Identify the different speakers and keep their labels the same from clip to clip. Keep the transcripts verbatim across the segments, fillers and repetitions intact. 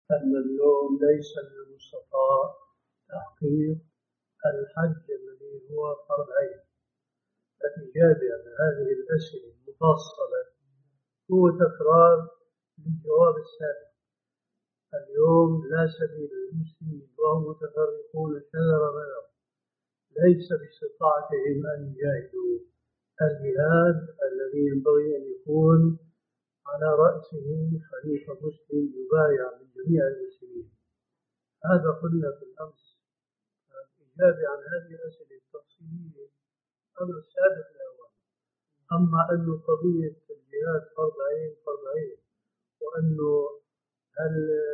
Speaker 1: أن اليوم ليس من المستطاع تحقيق الحج الذي هو فرض عين. الإجابة على هذه الأسئلة المفصلة هو تكرار للجواب السابق. اليوم لا سبيل للمسلمين وهم متفرقون شذر بلغ، ليس باستطاعتهم أن يجاهدوا الجهاد الذي ينبغي أن يكون على رأسه خليفة مسلم يبايع من جميع المسلمين. هذا قلنا في الأمس. الإجابة عن هذه الأسئلة التفصيلية أمر السابق الأول. أما أنه قضية الجهاد فرض عين فرض عين، وأنه هل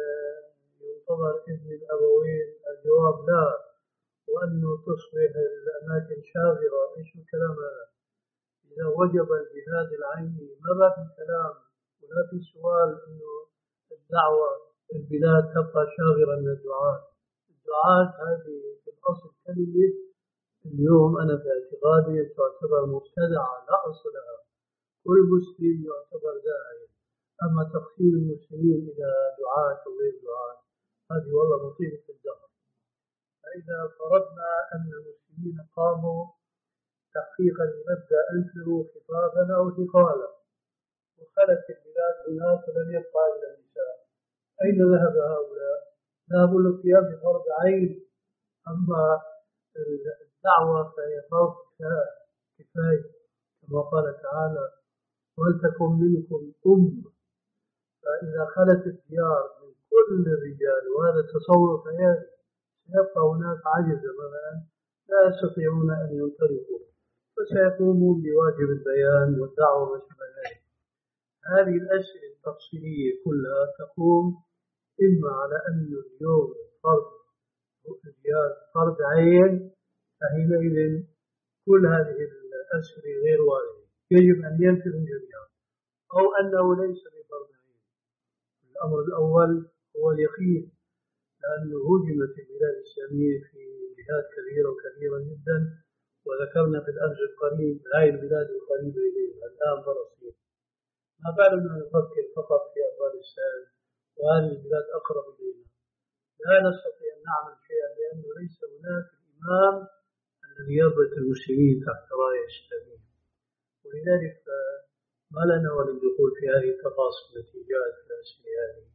Speaker 1: يعتبر إذن الأبوين؟ الجواب لا. وأنه تصبح الأماكن شاغرة، إيش الكلام هذا؟ إذا وجب الجهاد العيني ما في كلام ولا في سؤال أنه الدعوة البلاد تبقى شاغرة من الدعاة. الدعاة هذه في الأصل كلمة اليوم أنا في اعتقادي تعتبر مبتدعة لا أصل لها. كل مسلم يعتبر داعية، أما تقسيم المسلمين إلى دعاة وغير دعاة هذه والله مصيبة الدهر. فإذا فرضنا أن المسلمين قاموا تحقيقا لمبدأ أنفروا خفافا أو ثقالا، وخلت البلاد هناك ولم يبقى إلا النساء، أين ذهب هؤلاء؟ ذهبوا للقيام بفرض عين. أما الدعوة فهي فرض كفاية كما قال تعالى ولتكن منكم أمة. فإذا خلت الديار من كل الرجال وهذا تصور خيالي سيبقى هناك عجز مثلا لا يستطيعون أن ينطلقوا، فسيقومون بواجب البيان والدعوة وما شابه ذلك. هذه الأسئلة التفصيلية كلها تقوم إما على أن اليوم فرض الجهاد فرض عين، فحينئذ كل هذه الأسئلة غير واردة، يجب أن ينفذوا جميعا، أو أنه ليس بفرض عين. الأمر الأول هو اليقين، لأنه هجمت البلاد الإسلامية في جهات كبيرة وكبيرة جدا، وذكرنا في الأمس القريب هاي البلاد القريبة إلينا الآن فلسطين. ما بالنا نفكر فقط في أفغانستان وهذه البلاد أقرب إلينا. لا نستطيع أن نعمل شيئا لأنه ليس هناك الإمام الذي يربط المسلمين تحت راية إسلامية. ولذلك ما لنا وللدخول في هذه التفاصيل التي جاءت في الأسئلة هذه.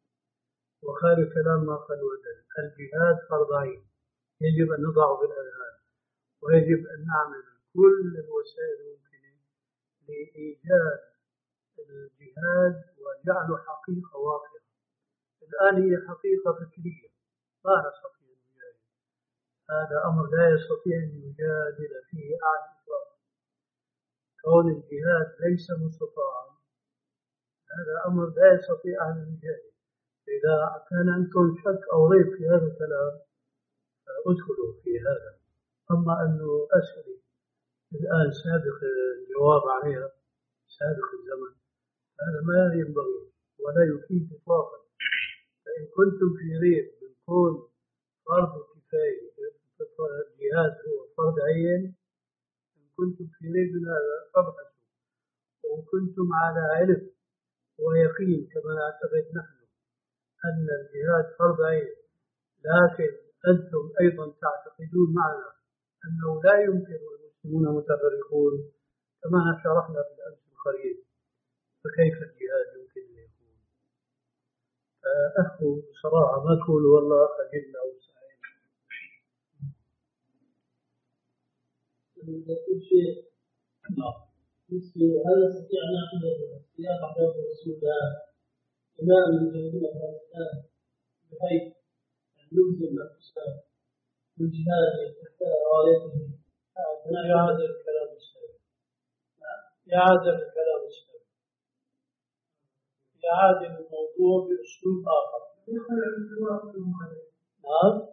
Speaker 1: وخير كلام ما قال ودل الجهاد فرض عين يجب أن نضعه في الأذهان، ويجب أن نعمل كل الوسائل الممكنة لإيجاد الجهاد وجعله حقيقة واقعة. الآن هي حقيقة فكرية لا نستطيع أن نجادل، هذا أمر لا يستطيع أن يجادل فيه أحد إطلاقا. كون الجهاد ليس مستطاعا هذا أمر لا يستطيع أن يجادل. إذا كان عندكم شك أو ريب في هذا الكلام ادخلوا في هذا. أما أنه أسئلة الآن سابق الجواب عليها سابق الزمن هذا ما ينبغي ولا يفيد إطلاقا. فإن كنتم في ريب من كون فرض كفاية الجهاد هو فرض عين، إن كنتم في ريب من هذا فابحثوا. وإن كنتم على علم ويقين كما نعتقد نحن أن الجهاد فرض عين، لكن أنتم أيضا تعتقدون معنا أنه لا يمكن والمسلمون متفرقون كما شرحنا في الأمس القريب، فكيف الجهاد يمكن أن يكون؟ فأخو بصراحة ما تقول والله أجلنا وسعيد.
Speaker 2: كل شيء هل نستطيع أن نأخذ سياق أحداث الرسول إمام من جميع أفغانستان بحيث أن نلزم أنفسنا بالجهاد تحت رايته؟
Speaker 1: يعاد الكلام السابق، يعاد الكلام السابق، يعاد الموضوع بأسلوب آخر. نعم.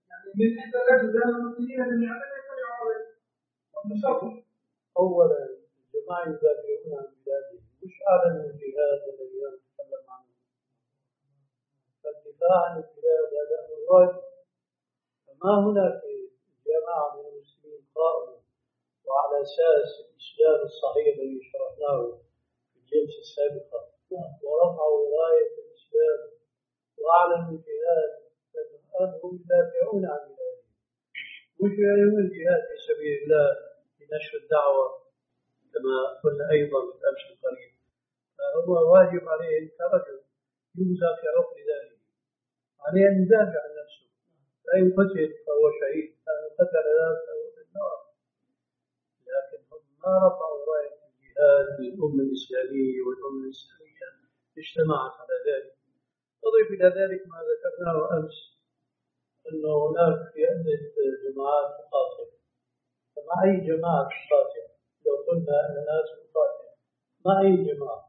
Speaker 1: أولا الجماعة يدافعون عن بلادهم مش أعلنوا الجهاد الذي نتكلم عنه. فالدفاع عن البلاد هذا أمر واجب، فما هناك جماعة من المسلمين قائمة وعلى أساس الإسلام الصحيح الذي شرحناه في الجلسة السابقة ورفعوا راية الإسلام وأعلن الجهاد الآن هم يدافعون عن بلادهم مش يعلنون الجهاد في سبيل الله لنشر الدعوة كما قلنا أيضا بالأمس القريب. فهو واجب عليه كرجل يوزع في عقل ذلك عليه أن يدافع عن نفسه فإن قتل فهو شهيد فإن قتل فهو في النار. لكن هم ما رفعوا راية الجهاد للأمة الإسلامية والأمة الإسلامية اجتمعت على ذلك. أضيف إلى ذلك ما ذكرناه أمس أنه هناك في عدة جماعات تقاتل فمع أي جماعة تقاتل لو قلنا أن الناس تقاتل مع أي جماعة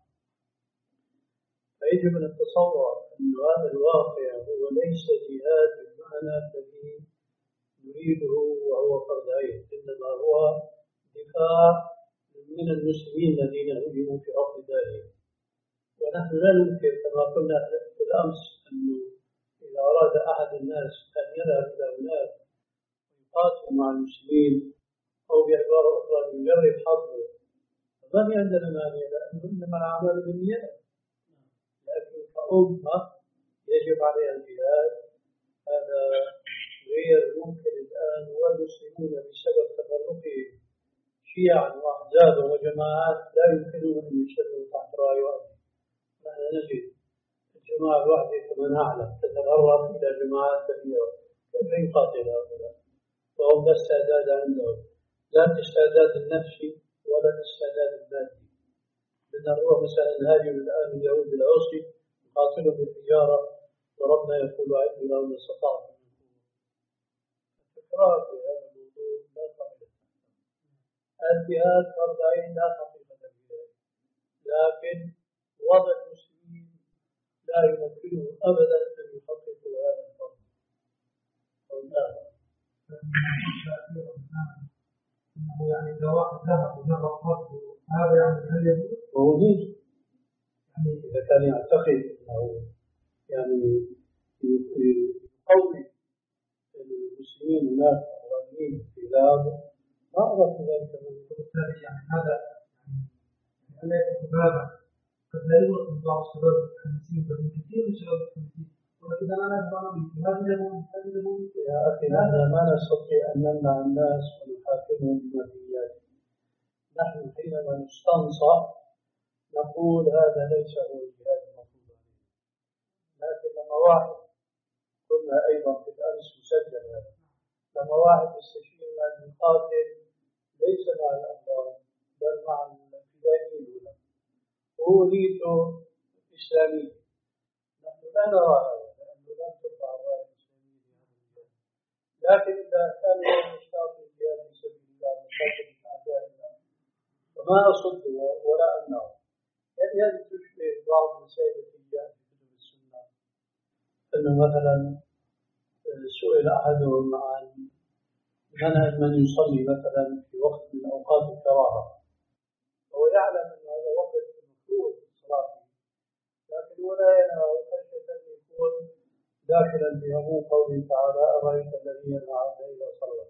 Speaker 1: فيجب أن نتصور أن هذا الواقع هو ليس جهاد بالمعنى الذي نريده وهو فرض عين إنما هو دفاع من المسلمين الذين هجموا في أرض دارهم. ونحن لا ننكر كما قلنا في الأمس أنه إذا أراد أحد الناس أن يذهب إلى هناك ويقاتل مع المسلمين أو بعبارة أخرى يجرب حظه فما في عندنا مانع لأنه إنما الأعمال بالنيات. لكن كأمة يجب عليها الجهاد هذا غير ممكن الآن والمسلمون بسبب تفرقهم شيعا وأحزابا وجماعات لا يمكنهم أن يشتغلوا تحت راية واحدة. نحن نجد الجماعة الواحدة كما نعلم تتغرب إلى جماعات كبيرة كيف يقاتل هؤلاء؟ وهم لا استعداد عندهم لا الاستعداد النفسي ولا الاستعداد المادي. لنروح مثلا هاجم الآن اليهود بالعصي يقاتلوا بالحجارة وربنا يقول أعدوا لهم ما استطعتم. التكرار في هذا الموضوع لا قابل. الجهاد فرض عين لا حقيقة الجهاد لكن وضع المسلمين لا يمكنه أبدا أن يحققوا هذا الفرض.
Speaker 2: إنه يعني إذا واحد ذهب وجرب فرضه هذا يعني هل يجوز؟
Speaker 1: وهو يجوز يعني إذا كان يعتقد أنه يعني يقوي المسلمين هناك الغالبين في بلاد ما أعرف ذلك من
Speaker 2: بالتالي يعني هذا يعني لا يكون بابا قد لا يوجد من بعض الشباب الخمسين بل من كثير من الشباب الخمسين ولكن أنا أتبع نبي هذا يقول هذا يقول
Speaker 1: يا أخي نحن ما نستطيع أن نمنع الناس ونحاكمهم بماديات. نحن حينما نستنصح نقول هذا ليس هو الجهاد المطلوب عليه. لكن لما واحد قلنا أيضا في الأمس مسجل هذا لما واحد يستشير أن يقاتل ليس مع الأفضل بل مع الفدائيين هنا وهو نيته إسلامية. نحن لا نرى هذا لأنه لم ترفع الراية الإسلامية في هذا المجال. لكن إذا كان يشتاق الجهاد في سبيل الله ويقاتل أعداء الله فما أصده ولا أمنعه. يعني هذه تشبه بعض مسائل الجهاد في كتب السنة أنه مثلا سئل أحدهم عن منهج من يصلي مثلا في وقت من أوقات الكراهة وهو يعلم أن هذا وقت مكروه الصلاة لكن ولا ينهى خشية أن يكون داخلا في عموم قوله تعالى أرأيت الذي ينهى عبده إذا صلى.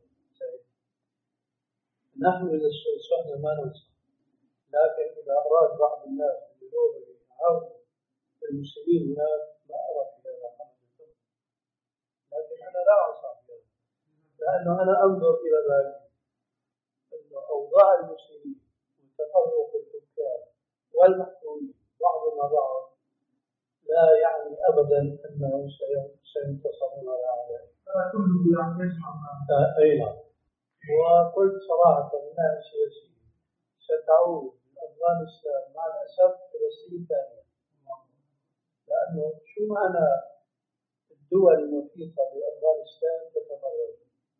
Speaker 1: نحن إذا استنصحنا ما ننصح لكن إذا أراد بعض الناس اللغة يعاون المسلمين هناك ما أرى في هذا حمد. لكن أنا لا أنصح بهذا لأنه أنا أنظر إلى ذلك أن أوضاع المسلمين والتفرق الحكام والمحكومين بعضهم بعض لا يعني أبدا أنهم سينتصرون على أعدائهم.
Speaker 2: كله يعني يجمع
Speaker 1: أي نعم. وقلت صراحة أنها سياسية ستعود أفغانستان مع الأسف فلسطين ثانية لأنه شو معنى الدول المحيطة بأفغانستان تتفرج؟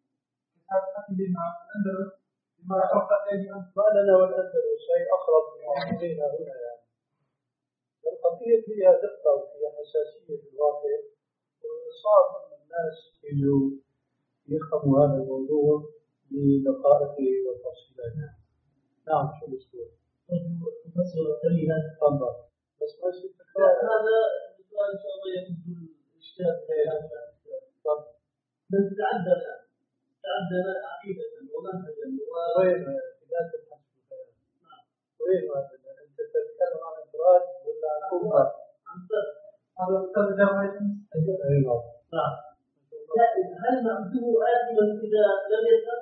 Speaker 2: ما
Speaker 1: ما لنا والأندلس شيء أقرب من إلينا هنا يعني. القضية فيها دقة وفيها حساسية في الواقع وصار أن الناس يجوا يفهموا هذا الموضوع بدقائقه وتفصيلاته. نعم شو الأسبوع؟
Speaker 2: تصل قليلا
Speaker 1: تفضل بس ما يصير
Speaker 2: هذا السؤال إن شاء الله يكون الإشكال في هذا. من تعدى تعدى عقيدة ومنهجا
Speaker 1: وين لا تبحث في الخيال. وين هذا؟ أنت تتكلم عن إفراد ولا عن أمة؟
Speaker 2: عن فرد. هذا الفرد جمعي
Speaker 1: الماضي.
Speaker 2: نعم. هل نعده آثما إذا لم يسأل؟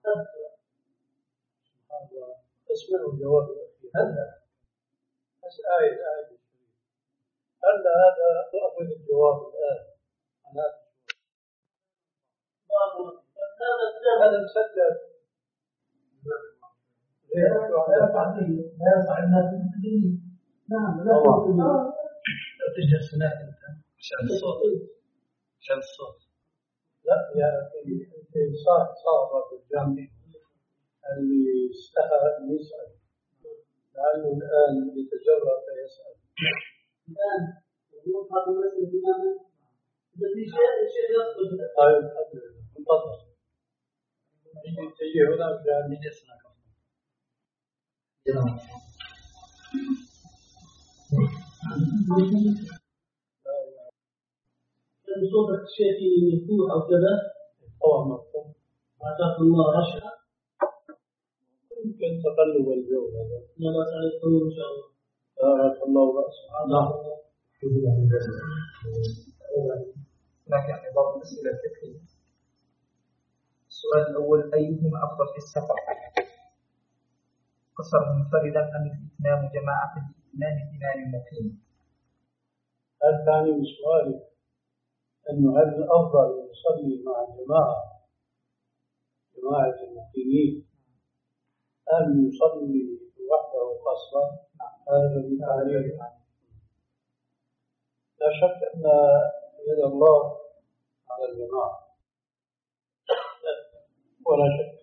Speaker 1: هذا اسمه جواب الأخير. هلا بس آية آية هلا هذا أخذ الجواب الآن. أنا هذا مسجل.
Speaker 2: لا يصح الناس المسلمين. نعم لا تجلس هناك أنت عشان الصوت عشان الصوت.
Speaker 1: لا يا أخي أنت صار صار بالجامع اللي استحى أن يسأل لأنه الآن يتجرأ فيسأل.
Speaker 2: الآن يقول هذا المسألة تماما إذا في شيء شيء يصدق.
Speaker 1: طيب الحمد لله انتظر. تجي هنا من يسمع
Speaker 2: كان صوتك شيء مفتوح أو كذا
Speaker 1: أو مفتوح
Speaker 2: أعطاك الله رشا
Speaker 1: يمكن تقلب الجو هذا.
Speaker 2: لا بأس عليكم إن شاء الله.
Speaker 1: بارك الله رأسه. نعم.
Speaker 3: لكن بعض الأسئلة الفقهية. السؤال الأول أيهما أفضل في السفر؟ قصر منفردا أم الإتمام جماعة الإتمام إمام مقيم؟
Speaker 1: الثاني سؤالي أنه هل الأفضل يصلي مع جماعة جماعة المقيمين أم يصلي وحده قصرا؟ هذا الذي عليه. لا شك أن يد الله على الجماعة ولا شك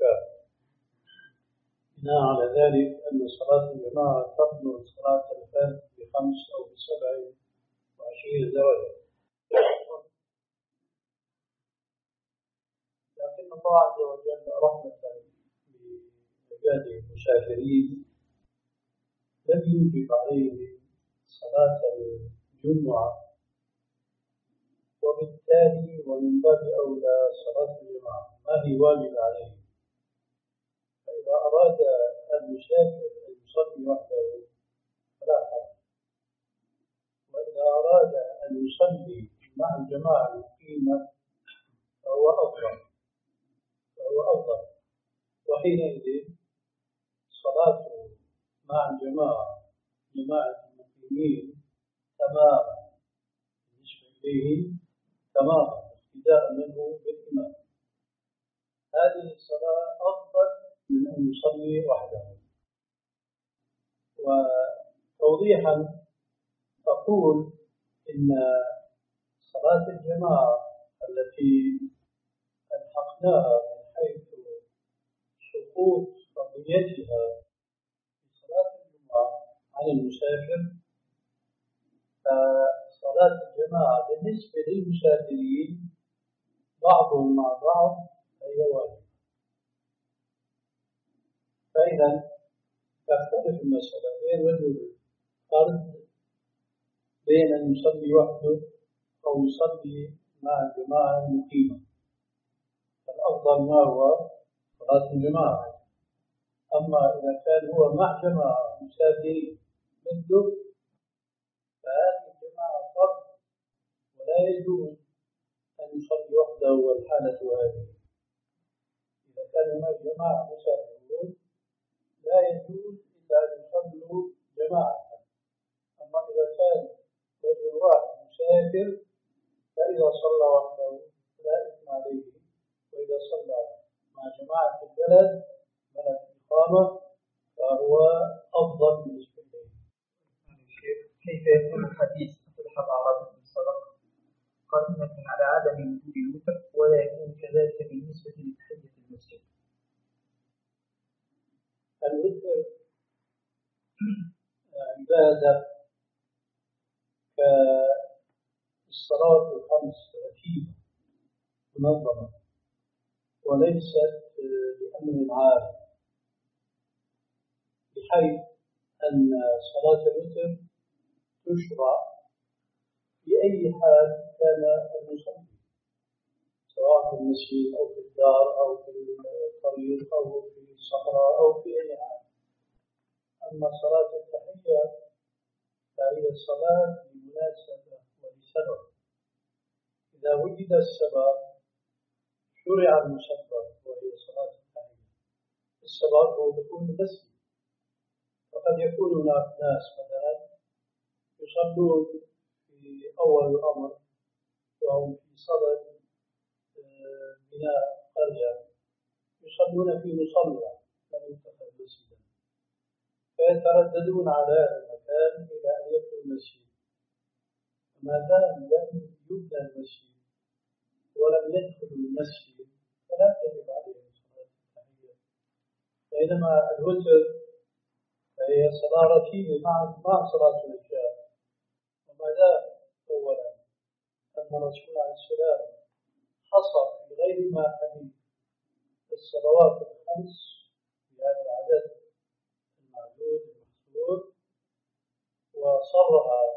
Speaker 1: بناء على ذلك أن صلاة الجماعة تبلغ صلاة الفرد بخمس أو بسبع وعشرين درجة. لكن الله عز وجل رحمة بعباده المسافرين لم يوجب عليهم صلاة الجمعة وبالتالي ومن باب أولى صلاة الجماعة ما هي واجب عليهم. فإذا أراد المسافر أن يصلي وحده فلا حرج، وإذا أراد أن يصلي مع الجماعة المقيمة فهو أفضل فهو أفضل وحينئذ صلاته مع الجماعة جماعة المقيمين تماما بالنسبة إليه تماما ابتداء منه بالإمام. هذه الصلاة أفضل من أن يصلي وحده. وتوضيحا أقول إن صلاة الجماعة التي ألحقناها من حيث سقوط قضيتها في صلاة الجمعة عن المسافر، فصلاة الجماعة بالنسبة للمسافرين بعضهم مع بعض فهي واجبة. فإذا تختلف المسألة بين رجل فرد بين أن يصلي وحده أو يصلي مع الجماعة المقيمة. الأفضل ما هو صلاة الجماعة. أما إذا كان هو مع جماعة مسافرين مثله فهذه الجماعة فرض ولا يجوز أن يصلي وحده والحالة هذه. إذا كان هناك جماعة مسافرون لا يجوز إلا أن يصلوا جماعة. أما إذا كان رجل واحد مسافر فإذا صلى وحده لا إثم عليه، وإذا صلى مع جماعة البلد بلد الإقامة فهو أفضل بالنسبة إليه.
Speaker 3: كيف يكون الحديث أصبح أعرابي بالصدق قائمة على عدم وجود الوتر ولا يكون كذلك بالنسبة لتحية المسجد؟
Speaker 1: الوتر عبادة كالصلاة الخمس رتيبة منظمة وليست بأمر عام، بحيث أن صلاة الوتر تشرع في أي حال كان المصلي سواء في المسجد أو في الدار أو في الطريق أو في الصحراء أو في أي حال. أما صلاة التحية فهي الصلاة لمناسبة ولسبب. إذا إذا وجد السبب شرع المسبب وهي صلاة التحية. السبب هو دخول المسجد، وقد يكون هناك ناس مثلا يصلون في أول الأمر وهم في صدد بناء قرية، يصلون في مصلى لم يتخذ مسجدا، فيترددون على هذا المكان إلى أن يبنوا مسجد. ما دام لم يبنى المسجد ولم يدخلوا المسجد فلا تجب عليهم صلاة التحية. بينما الوتر فهي صلاة ركيبة مع مع صلاة العشاء. وما دام أولا أن الرسول عليه السلام حصر في غير ما حديث الصلوات الخمس بهذا العدد المعدود المحصور، وصرها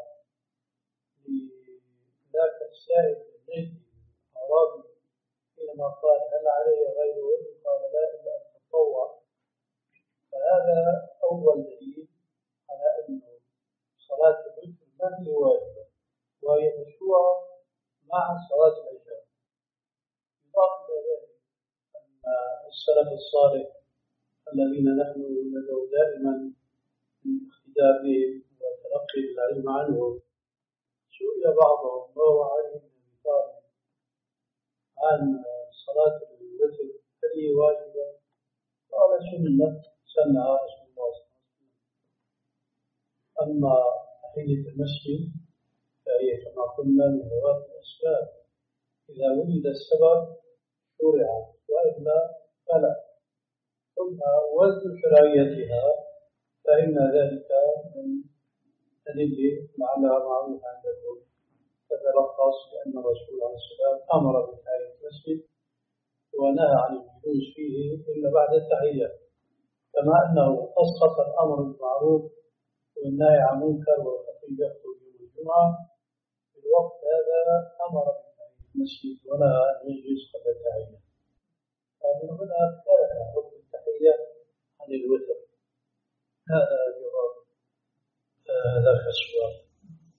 Speaker 1: لذاك السائل النجدي الأعرابي حينما قال هل علي غيره؟ قال لا إلا أن تطوع. فهذا أول دليل على أن صلاة الوتر ما هي واجبة وهي مشروعة مع صلاة العشاء. يضاف إلى ذلك أن السلف الصالح الذين نحن ندعو دائما بالاقتداء بهم وتلقي العلم عنهم، سئل بعضهم وهو علي بن أبي طالب عن صلاة الوتر هل هي واجبة؟ قال سنة سنها رسول الله صلى الله عليه وسلم. أما تحية المسجد فهي كما قلنا من ذوات الأسباب، إذا وجد السبب شرع وإلا فلا. ثم وزن شرعيتها فإن ذلك من أدلة لعلها معروفة عندكم، تتلخص بأن الرسول عليه السلام أمر بتحية المسجد ونهى عن الجلوس فيه إلا بعد التحية، كما أنه أسقط الأمر بالمعروف والنهي عن المنكر والخطيب يخطب يوم الجمعة. في الوقت هذا أمر بتحية المسجد ونهى أن يجلس قبل التحية، فمن هنا ترك حكم التحية عن الوتر. هذا جواب ذاك السؤال.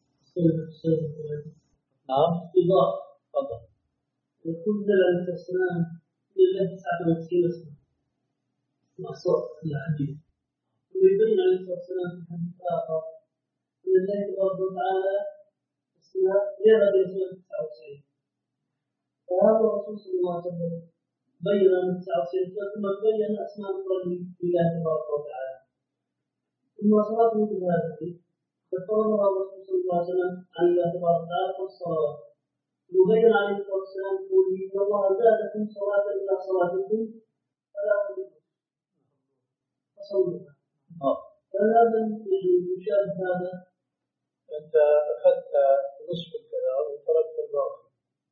Speaker 1: نعم.
Speaker 2: إضافة.
Speaker 1: تفضل.
Speaker 2: يقول دل السلام لله تسعة وتسعين اسما مقصود في الحديث، ويبين عليه الصلاة والسلام في الحديث الآخر أن الله تبارك وتعالى اسماء غير هذه الأسماء تسعة وتسعين. فهذا الرسول صلى الله عليه وسلم بين أن تسعة وتسعين ثم بين أسماء أخرى لله تبارك وتعالى. ثم صلاة مثل هذه قد فرضها الرسول صلى الله عليه وسلم عن الله تبارك وتعالى والصلوات، وبين عليه الصلاة والسلام قوله إن الله زادكم صلاة إلى صلاتكم فلا تضلوا فصلوها. فهذا يعني يشابه هذا.
Speaker 1: أنت أخذت نصف الكلام وتركت الباقي،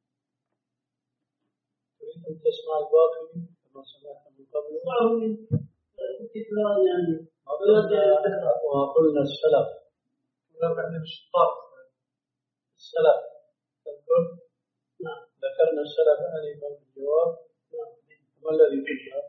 Speaker 1: تريد أن تسمع الباقي كما سمعت من قبل؟
Speaker 2: اسمعه من التكرار يعني.
Speaker 1: وقلنا السلف
Speaker 3: ولو كان بالشطار
Speaker 1: السلف تذكر؟
Speaker 2: نعم.
Speaker 1: ذكرنا السلف آنفا في الجواب. ما الذي قلنا؟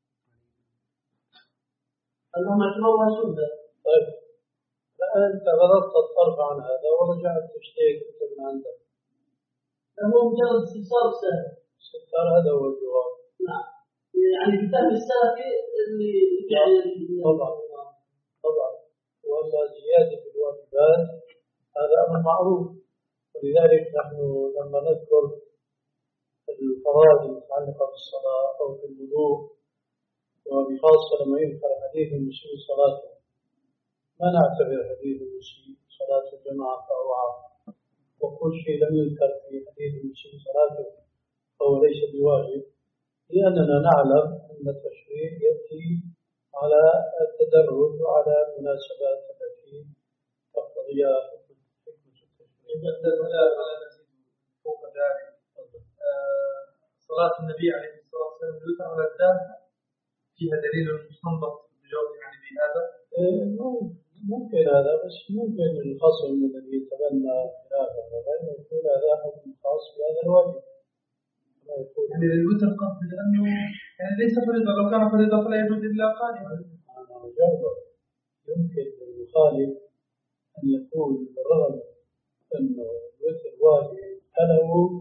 Speaker 2: أنهم اعتبروها سنة.
Speaker 1: طيب أنت غضضت الطرف عن هذا ورجعت تشتيك أنت من عندك.
Speaker 2: هو مجرد استفسار سهل.
Speaker 1: استفسار هذا هو الجواب.
Speaker 2: نعم. يعني بفهم السلفي اللي يعني
Speaker 1: طبعا طبعا ولا زيادة في الواجبات هذا أمر معروف، ولذلك نحن لما نذكر الفرائض المتعلقة بالصلاة أو بالوضوء، وبخاصة لما يذكر حديث المسيء صلاته، ما نعتبر حديث المسيء صلاة الجماعة فأوعى، وكل شيء لم يذكر في حديث المسيء صلاته فهو ليس بواجب، لأننا نعلم أن التشريع يأتي على التدرج وعلى المناسبات التي تقتضيها حكمة التشريع.
Speaker 3: فوق ذلك صلاة النبي عليه الصلاة والسلام الوتر على الدابة فيها دليل مستنبط بجواب يعني بهذا؟
Speaker 1: ممكن هذا، بس ممكن الخصم الذي يتبنى خلافه وغيره يكون هذا حكم خاص بهذا الواجب.
Speaker 3: يعني الوتر قصد لأنه يعني ليس فريضة، لو كان فريضة فلا يجوز إلا قائما.
Speaker 1: أنا أجاوب يمكن للمخالف أن يقول بالرغم أنه الوتر واجب فله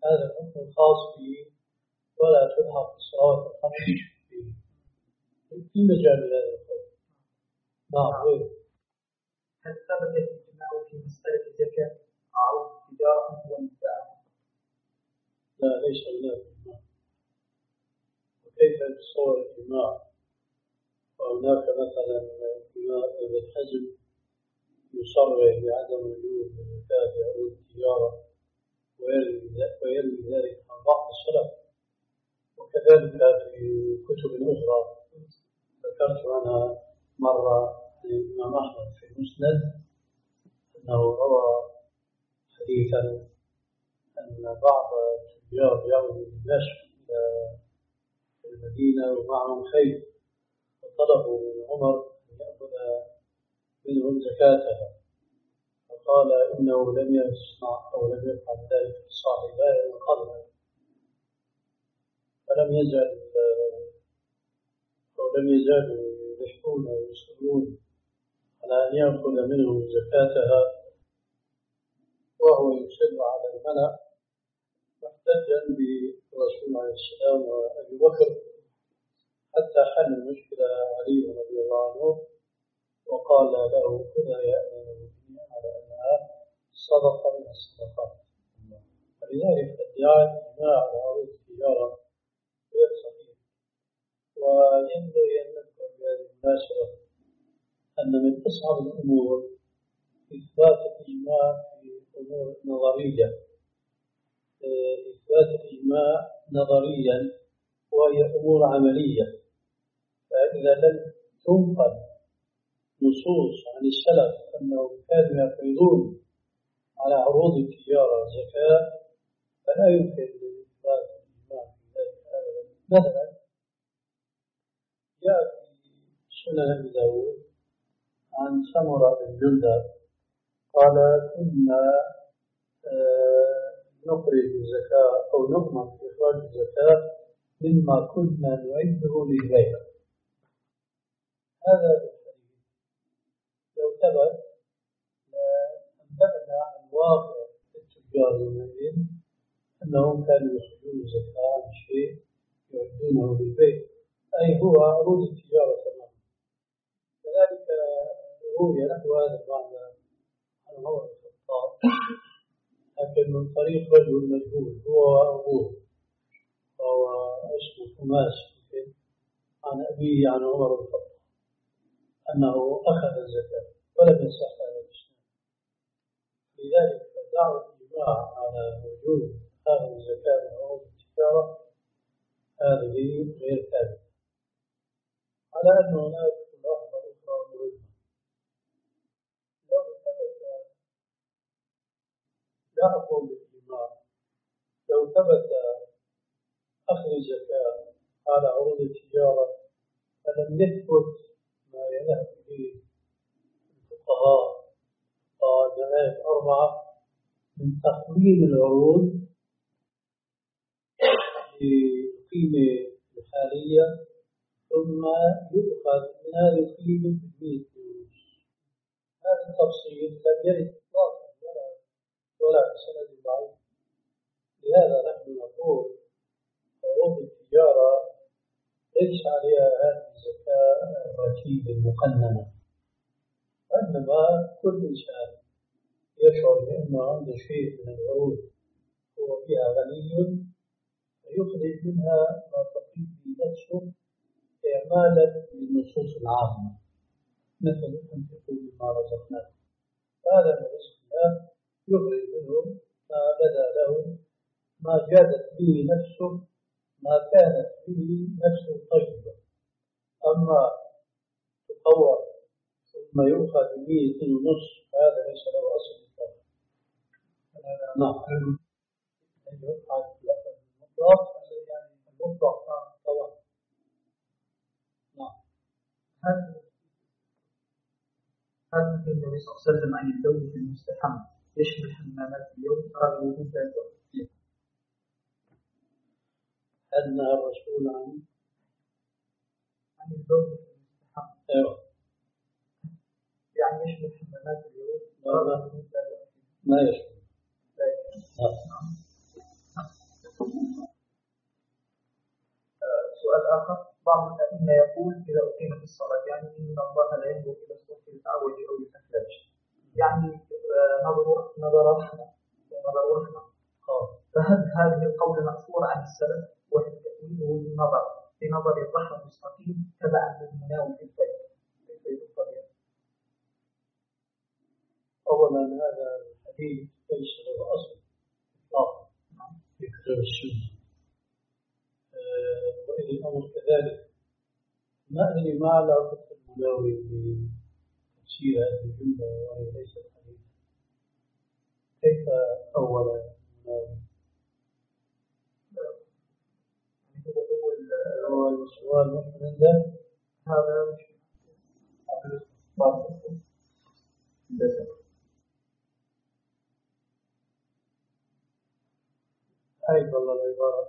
Speaker 1: هذا الحكم الخاص به ولا تلحق الصلوات الخمس فيه في مجال هذا القول. نعم. وين؟
Speaker 3: هل ثبت الإجماع في مسألة زكاة عروض التجارة والمبيعات؟
Speaker 1: لا، ليس هناك إجماع. وكيف يتصور الإجماع وهناك مثلا الإمام ابن حزم يصرح بعدم وجود زكاة في عروض التجارة ويروي ذلك عن بعض السلف، وكذلك في كتب أخرى ذكرت عنها مرة الإمام أحمد في المسند أنه روى حديثا أن بعض التجار يأووا بالنشر إلى المدينة ومعهم خيل، فطلبوا من عمر أن يأخذ منهم زكاتها، فقال إنه لم يصنع أو لم يفعل ذلك الصاحبان من قبل، فلم يزل أو لم يزالوا يلحون ويصرون على أن يأخذ منهم زكاتها، وهو يصر على المنع محتجا بالرسول عليه السلام وأبي بكر، حتى حل المشكلة علي رضي الله عنه وقال له كنا يأمن على أنها صدقة من الصدقات. فلذلك ادعاء الإجماع على عروض التجارة غير صحيح. وينبغي أن نذكر بهذه المناسبة أن من أصعب الأمور إثبات الإجماع في أمور نظرية، إثبات الإجماع نظريا وهي أمور عملية. فإذا لم تنقل نصوص عن السلف أنهم كانوا يفرضون على عروض التجارة زكاة فلا يمكن إثبات الإجماع في ذلك أبدا. مثلا جاء في سنن أبي داود عن سمرة بن جندب قال كنا نخرج الزكاة أو نؤمر بإخراج الزكاة مما كنا نعده للبيع. هذا الحديث لو ثبت لأنبأنا عن واقع التجار يومئذ أنهم كانوا يخرجون الزكاة عن شيء يعدونه للبيع، أي هو عروض التجارة تماما. كذلك روي نحو هذا المعنى عن عمر بن الخطاب، لكن من طريق رجل مجهول هو أبوه وهو اسمه حماس عن أبيه عن عمر بن الخطاب أنه أخذ الزكاة ولم يصح هذا الإسلام. لذلك دعوة الإجماع على وجود أخذ الزكاة من عروض التجارة هذه غير ثابتة، على أن هناك لحظة أخرى مهمة. لو ثبت لا أقول بالإجماع، لو ثبت أخذ الزكاة على عروض التجارة فلم يثبت ما يذهب إليه الفقهاء والمذاهب الأربعة من تقويم العروض بالقيمة الحالية ثم يؤخذ من هذه القيمة بمئة فلوس. هذا التفصيل لم يرد إطلاقا ولا ولا بسند ضعيف. لهذا نحن نقول عروض التجارة ليس عليها هذه الزكاة الرتيبة المقننة، وإنما كل إنسان يشعر بأنه عنده شيء من العروض هو بها غني فيخرج منها ما تطيب به نفسه إعمالا للنصوص العامة، مثل أنفقوا مما رزقناكم، فهذا من رزق الله يخرج منه ما بدا له ما جادت به نفسه ما كانت به نفسه طيبة. أما تطور ثم يؤخذ به ونص فهذا ليس له أصل الطبع. نعم. المطلق يعني المطلق طبعا. نعم.
Speaker 3: هذا في النبي صلى الله عليه وسلم عن الدولة في المستحم يشمل حمامات اليوم رغم وجود ذلك.
Speaker 1: أن الرسول عن
Speaker 3: عن الدولة في المستحم.
Speaker 1: أيوه.
Speaker 3: يعني يشمل حمامات اليوم رغم وجود ذلك.
Speaker 1: ما يشمل.
Speaker 3: لا يشمل.
Speaker 1: نعم.
Speaker 3: الآخر بعض الأئمة يقول إذا أقيمت الصلاة يعني إن الله لا ينظر إلى الصوت الأعوج أو الأفلاج، يعني نظر نظر رحمة ونظر رحمة. فهل هذه القول مأثور عن السلف وهل تأويله للنظر بنظر الرحمة المستقيم تبعا للمناوي في البيت في البيت الطبيعي؟
Speaker 1: أولا هذا الحديث ليس له أصل إطلاقا في كتاب السنة، وإن الأمر كذلك ما أدري ما علاقة المناوي بتفسير هذه الجملة وهي ليست حديثا. كيف أول المناوي؟ هو السؤال مثلا ده
Speaker 3: هذا مش باطل.
Speaker 1: أي والله العبارة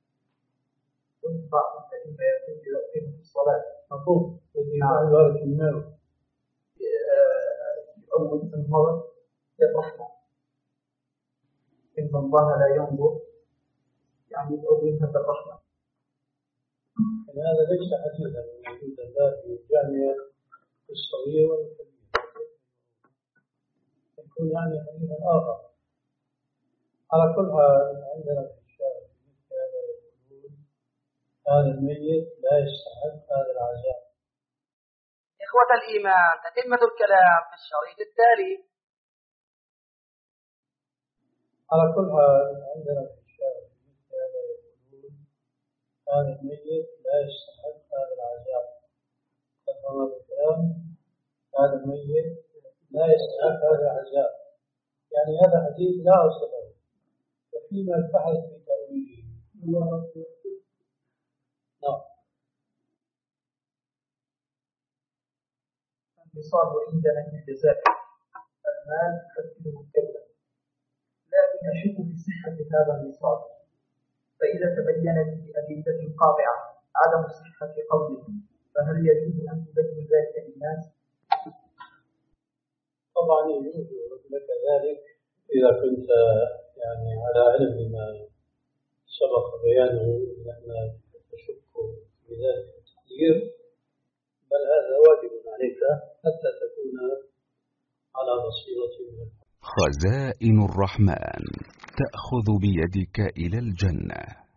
Speaker 3: بعض الأئمة يقول إذا أقيمت الصلاة
Speaker 1: مفهوم عبارة المناوي
Speaker 3: يؤول النظر للرحمة إن الله لا ينظر يعني يؤولها بالرحمة.
Speaker 1: هذا ليس حديثا موجودا لا في الجامعة الصغير ولا الكبير، يكون يعني حديثا آخر. على كل حال عندنا في الشارع مثل هذا يقولون هذا الميت لا يستحق هذا العذاب.
Speaker 4: إخوة الإيمان، تتمة الكلام في الشريط التالي.
Speaker 1: على كل حال عندنا في الشارع مثل هذا يقولون هذا الميت لا يستحق هذا العذاب. فهذا الكلام هذا الميت لا يستحق هذا العذاب، يعني هذا حديث لا أصل له، فيما البحث في تأويله. نعم.
Speaker 3: النصاب عندنا من الجزاء المال تكفله الدولة، لكن أشك في صحة هذا النصاب، فإذا تبين لي بأدلة قاطعة عدم صحة قوله فهل يجوز أن تبين ذلك للناس؟
Speaker 1: طبعا يجوز لك ذلك إذا كنت يعني على علم بما سبق بيانه لأن تشك في ذلك التقدير، بل هذا واجب عليك حتى تكون على بصيرة منه.
Speaker 5: خزائن الرحمن تأخذ بيدك إلى الجنة.